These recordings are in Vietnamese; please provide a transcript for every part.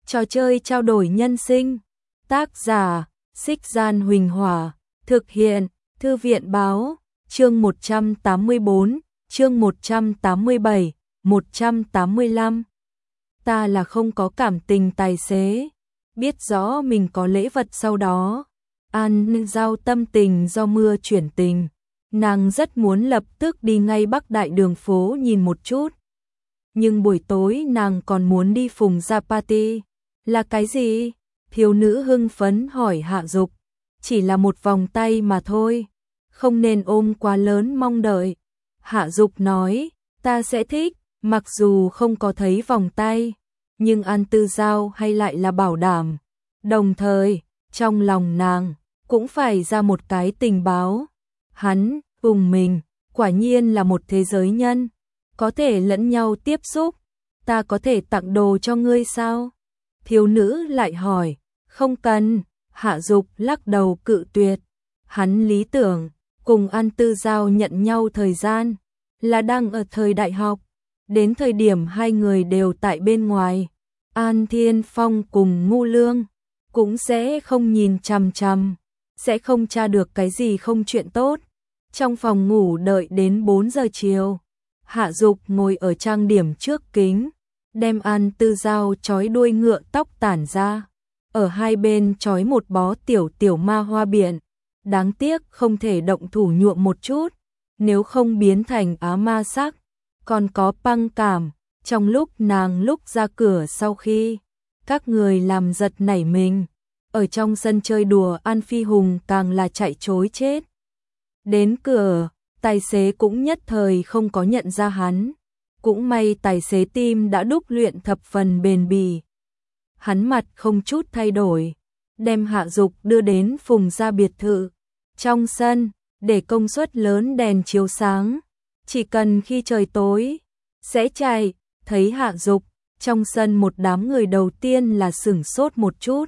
Trò chơi trao đổi nhân sinh. Tác giả: Xích Gian Huỳnh Hỏa. Thực hiện: Thư viện báo. Chương 184, chương 187, 185. Ta là không có cảm tình tài xế. Biết rõ mình có lễ vật sau đó. An Giao tâm tình do mưa chuyển tình. Nàng rất muốn lập tức đi ngay Bắc Đại đường phố nhìn một chút. Nhưng buổi tối nàng còn muốn đi Phùng Gia Party. Là cái gì? Thiếu nữ hưng phấn hỏi Hạ Dục. Chỉ là một vòng tay mà thôi. Không nên ôm quá lớn mong đợi. Hạ Dục nói, ta sẽ thích, mặc dù không có thấy vòng tay. Nhưng An Tư Giao hay lại là bảo đảm. Đồng thời, trong lòng nàng, cũng phải ra một cái tình báo. Hắn, cùng mình, quả nhiên là một thế giới nhân. Có thể lẫn nhau tiếp xúc. Ta có thể tặng đồ cho ngươi sao? Thiếu nữ lại hỏi, không cần. Hạ Dục lắc đầu cự tuyệt. Hắn lý tưởng, cùng An Tư Giao nhận nhau thời gian, là đang ở thời đại học. Đến thời điểm hai người đều tại bên ngoài, An Thiên Phong cùng Ngu Lương cũng sẽ không nhìn chằm chằm, sẽ không tra được cái gì không chuyện tốt. Trong phòng ngủ đợi đến 4 giờ chiều, Hạ Dục ngồi ở trang điểm trước kính, đem An Tư Giao trói đuôi ngựa tóc tản ra, ở hai bên trói một bó tiểu ma hoa biển. Đáng tiếc không thể động thủ nhuộm một chút, nếu không biến thành á ma sắc. Còn có băng cảm, trong lúc nàng lúc ra cửa sau khi các người làm giật nảy mình, ở trong sân chơi đùa An Phi Hùng càng là chạy trối chết. Đến cửa, tài xế cũng nhất thời không có nhận ra hắn. Cũng may tài xế tim đã đúc luyện thập phần bền bỉ. Hắn mặt không chút thay đổi, đem Hạ Dục đưa đến Phùng Gia biệt thự. Trong sân, để công suất lớn đèn chiếu sáng, chỉ cần khi trời tối, sẽ chạy. Thấy Hạ Dục, trong sân một đám người đầu tiên là sửng sốt một chút.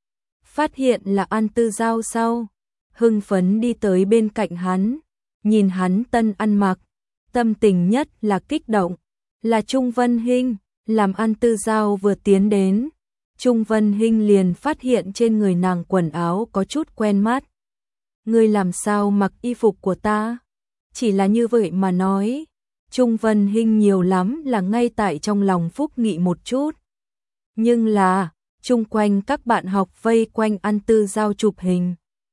Phát hiện là An Tư Giao sau, hưng phấn đi tới bên cạnh hắn, nhìn hắn tân ăn mặc, tâm tình nhất là kích động, là Trung Vân Hinh. Làm An Tư Giao vừa tiến đến, Trung Vân Hinh liền phát hiện trên người nàng quần áo có chút quen mắt. Ngươi làm sao mặc y phục của ta? Chỉ là như vậy mà nói. Trung Vân Hinh nhiều lắm là ngay tại trong lòng phúc nghị một chút. Nhưng là, chung quanh các bạn học vây quanh An Tư Giao chụp hình.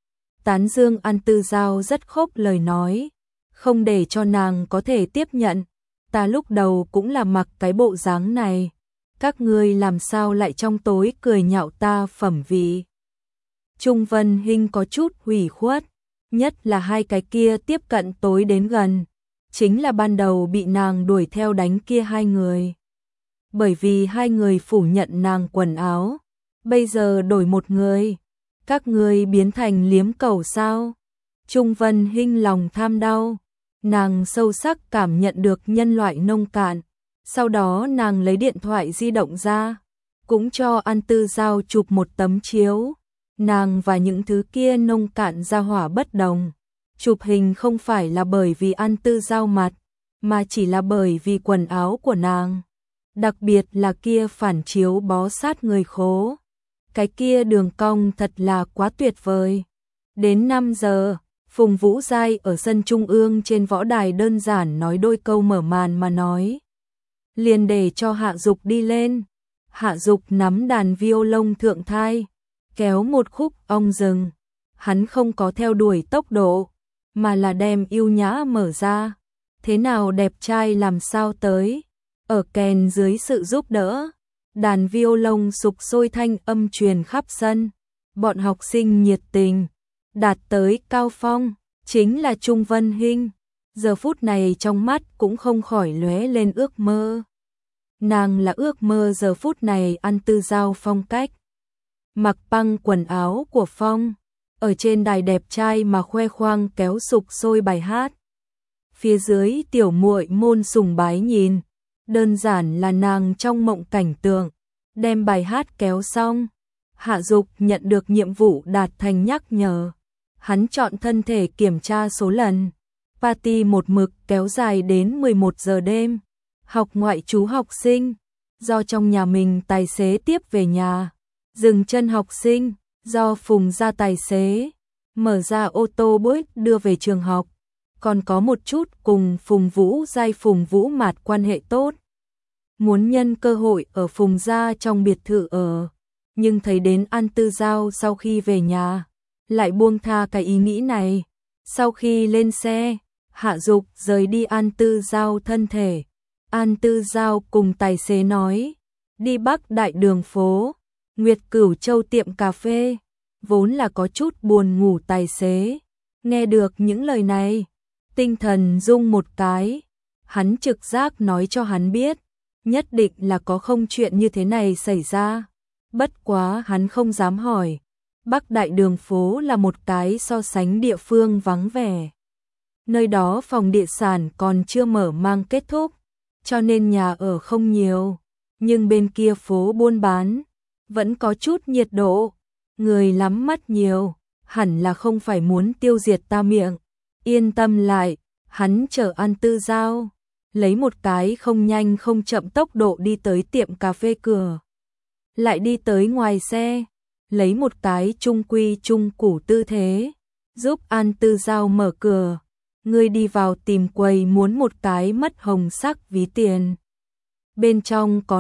Tán dương An Tư Giao rất khốc lời nói, không để cho nàng có thể tiếp nhận. Ta lúc đầu cũng là mặc cái bộ dáng này. Các ngươi làm sao lại trong tối cười nhạo ta phẩm vị? Trung Vân Hinh có chút hủy khuất, nhất là hai cái kia tiếp cận tối đến gần, chính là ban đầu bị nàng đuổi theo đánh kia hai người. Bởi vì hai người phủ nhận nàng quần áo, bây giờ đổi một người, các ngươi biến thành liếm cầu sao? Trung Vân Hinh lòng tham đau, nàng sâu sắc cảm nhận được nhân loại nông cạn. Sau đó nàng lấy điện thoại di động ra, cũng cho An Tư Giao chụp một tấm chiếu. Nàng và những thứ kia nông cạn ra hỏa bất đồng. Chụp hình không phải là bởi vì An Tư Giao mặt, mà chỉ là bởi vì quần áo của nàng. Đặc biệt là kia phản chiếu bó sát người khố. Cái kia đường cong thật là quá tuyệt vời. Đến 5 giờ, Phùng Vũ Giai ở sân trung ương trên võ đài đơn giản nói đôi câu mở màn mà nói. Liền để cho Hạ Dục đi lên. Hạ Dục nắm đàn violon thượng thai, kéo một khúc ong rừng. Hắn không có theo đuổi tốc độ, mà là đem yêu nhã mở ra. Thế nào đẹp trai làm sao tới. Ở kèn dưới sự giúp đỡ, đàn violon sục sôi thanh âm truyền khắp sân. Bọn học sinh nhiệt tình, đạt tới cao phong, chính là Trung Vân Hinh. Giờ phút này trong mắt cũng không khỏi lóe lên ước mơ. Nàng là ước mơ giờ phút này An Tư Giao phong cách. Mặc băng quần áo của Phong, ở trên đài đẹp trai mà khoe khoang kéo sục sôi bài hát. Phía dưới tiểu muội môn sùng bái nhìn, đơn giản là nàng trong mộng cảnh tượng, đem bài hát kéo xong. Hạ Dục nhận được nhiệm vụ đạt thành nhắc nhở. Hắn chọn thân thể kiểm tra số lần. Party một mực kéo dài đến 11 giờ đêm. Học ngoại trú học sinh, do trong nhà mình tài xế tiếp về nhà. Dừng chân học sinh, do Phùng gia tài xế. Mở ra ô tô buýt đưa về trường học. Còn có một chút cùng Phùng Vũ Giai Phùng Vũ Mạt quan hệ tốt. Muốn nhân cơ hội ở Phùng gia trong biệt thự ở. Nhưng thấy đến An Tư Giao sau khi về nhà, lại buông tha cái ý nghĩ này. Sau khi lên xe, Hạ Dục rời đi An Tư Giao thân thể. An Tư Giao cùng tài xế nói, đi Bắc Đại đường phố, Nguyệt Cửu Châu tiệm cà phê. Vốn là có chút buồn ngủ tài xế, nghe được những lời này, tinh thần rung một cái. Hắn trực giác nói cho hắn biết, nhất định là có không chuyện như thế này xảy ra. Bất quá hắn không dám hỏi. Bắc Đại đường phố là một cái so sánh địa phương vắng vẻ. Nơi đó phòng địa sản còn chưa mở mang kết thúc, cho nên nhà ở không nhiều. Nhưng bên kia phố buôn bán, vẫn có chút nhiệt độ. Người lắm mắt nhiều, hẳn là không phải muốn tiêu diệt ta miệng. Yên tâm lại, hắn chở An Tư Giao, lấy một cái không nhanh không chậm tốc độ đi tới tiệm cà phê cửa. Lại đi tới ngoài xe, lấy một cái trung quy trung củ tư thế, giúp An Tư Giao mở cửa. Người đi vào tìm quầy muốn một cái mất hồng sắc ví tiền. Bên trong có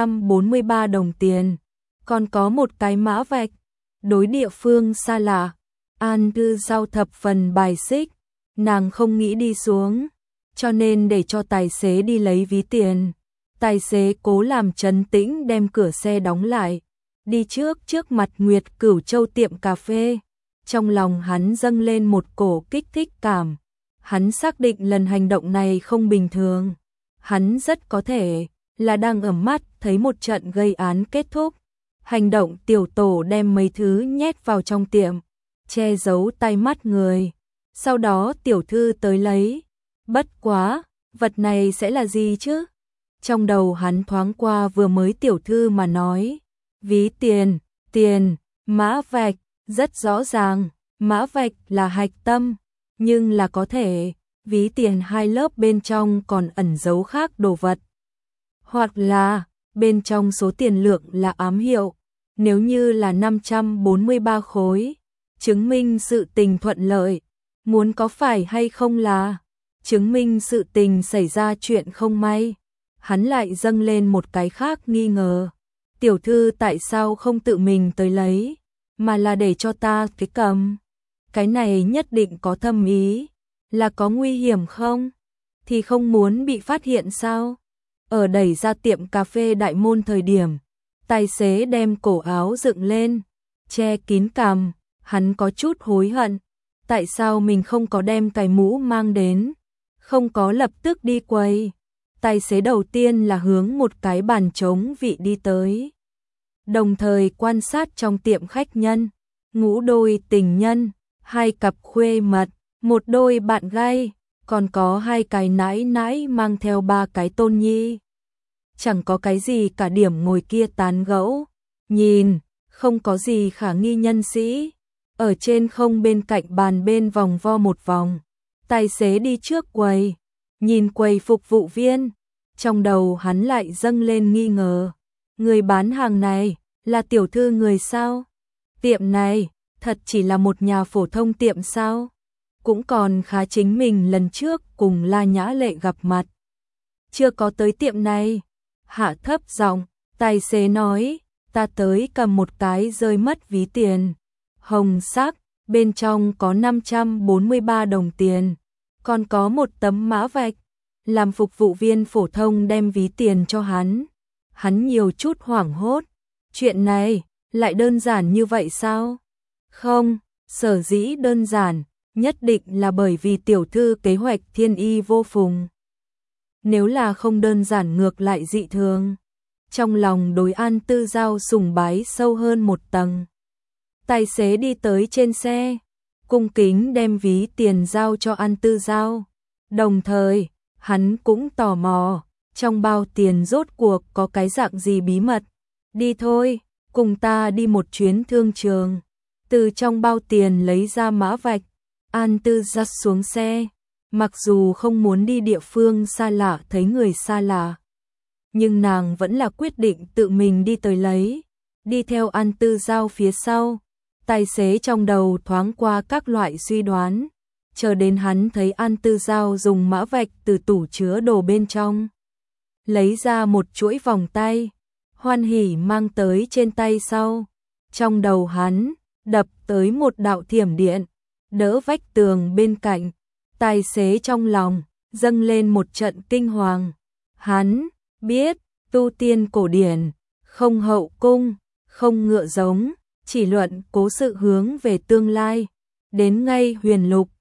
543 đồng tiền, còn có một cái mã vạch. Đối địa phương xa lạ, An Tư Giao thập phần bài xích, nàng không nghĩ đi xuống, cho nên để cho tài xế đi lấy ví tiền. Tài xế cố làm trấn tĩnh đem cửa xe đóng lại, đi trước mặt Nguyệt Cửu Châu tiệm cà phê. Trong lòng hắn dâng lên một cổ kích thích cảm, hắn xác định lần hành động này không bình thường, hắn rất có thể là đang ở mắt thấy một trận gây án kết thúc. Hành động tiểu tổ đem mấy thứ nhét vào trong tiệm, che giấu tay mắt người. Sau đó tiểu thư tới lấy. Bất quá, vật này sẽ là gì chứ? Trong đầu hắn thoáng qua vừa mới tiểu thư mà nói. Ví tiền, mã vạch, rất rõ ràng, mã vạch là hạch tâm, nhưng là có thể, ví tiền hai lớp bên trong còn ẩn giấu khác đồ vật. Hoặc là, bên trong số tiền lượng là ám hiệu. Nếu như là 543 khối, chứng minh sự tình thuận lợi, muốn có phải hay không là chứng minh sự tình xảy ra chuyện không may. Hắn lại dâng lên một cái khác nghi ngờ. Tiểu thư tại sao không tự mình tới lấy, mà là để cho ta cái cầm? Cái này nhất định có thâm ý, là có nguy hiểm không? Thì không muốn bị phát hiện sao? Ở đẩy ra tiệm cà phê đại môn thời điểm, tài xế đem cổ áo dựng lên, che kín cằm, hắn có chút hối hận. Tại sao mình không có đem cái mũ mang đến, không có lập tức đi quầy. Tài xế đầu tiên là hướng một cái bàn trống vị đi tới. Đồng thời quan sát trong tiệm khách nhân, ngũ đôi tình nhân, hai cặp khuê mật, một đôi bạn gái, còn có hai cái nãi nãi mang theo ba cái tôn nhi. Chẳng có cái gì cả, điểm ngồi kia tán gẫu, nhìn, không có gì khả nghi nhân sĩ. Ở trên không bên cạnh bàn bên vòng vo một vòng, tài xế đi trước quầy, nhìn quầy phục vụ viên, trong đầu hắn lại dâng lên nghi ngờ. Người bán hàng này, là tiểu thư người sao? Tiệm này, thật chỉ là một nhà phổ thông tiệm sao? Cũng còn khá chính mình lần trước cùng La Nhã Lệ gặp mặt. Chưa có tới tiệm này. Hạ thấp giọng, tài xế nói, ta tới cầm một cái rơi mất ví tiền. Hồng sắc, bên trong có 543 đồng tiền, còn có một tấm mã vạch. Làm phục vụ viên phổ thông đem ví tiền cho hắn. Hắn nhiều chút hoảng hốt. Chuyện này, lại đơn giản như vậy sao? Không, sở dĩ đơn giản, nhất định là bởi vì tiểu thư kế hoạch thiên y vô phùng. Nếu là không đơn giản ngược lại dị thường. Trong lòng đối An Tư Giao sùng bái sâu hơn một tầng. Tài xế đi tới trên xe, cung kính đem ví tiền giao cho An Tư Giao. Đồng thời, hắn cũng tò mò, trong bao tiền rốt cuộc có cái dạng gì bí mật. Đi thôi, cùng ta đi một chuyến thương trường. Từ trong bao tiền lấy ra mã vạch, An Tư Giao xuống xe. Mặc dù không muốn đi địa phương xa lạ thấy người xa lạ, nhưng nàng vẫn là quyết định tự mình đi tới lấy. Đi theo An Tư Giao phía sau, tài xế trong đầu thoáng qua các loại suy đoán, chờ đến hắn thấy An Tư Giao dùng mã vạch từ tủ chứa đồ bên trong, lấy ra một chuỗi vòng tay, hoan hỉ mang tới trên tay sau. Trong đầu hắn, đập tới một đạo thiểm điện, đỡ vách tường bên cạnh, tài xế trong lòng, dâng lên một trận kinh hoàng. Hắn biết, tu tiên cổ điển, không hậu cung, không ngựa giống, chỉ luận cố sự hướng về tương lai, đến ngay huyền lục,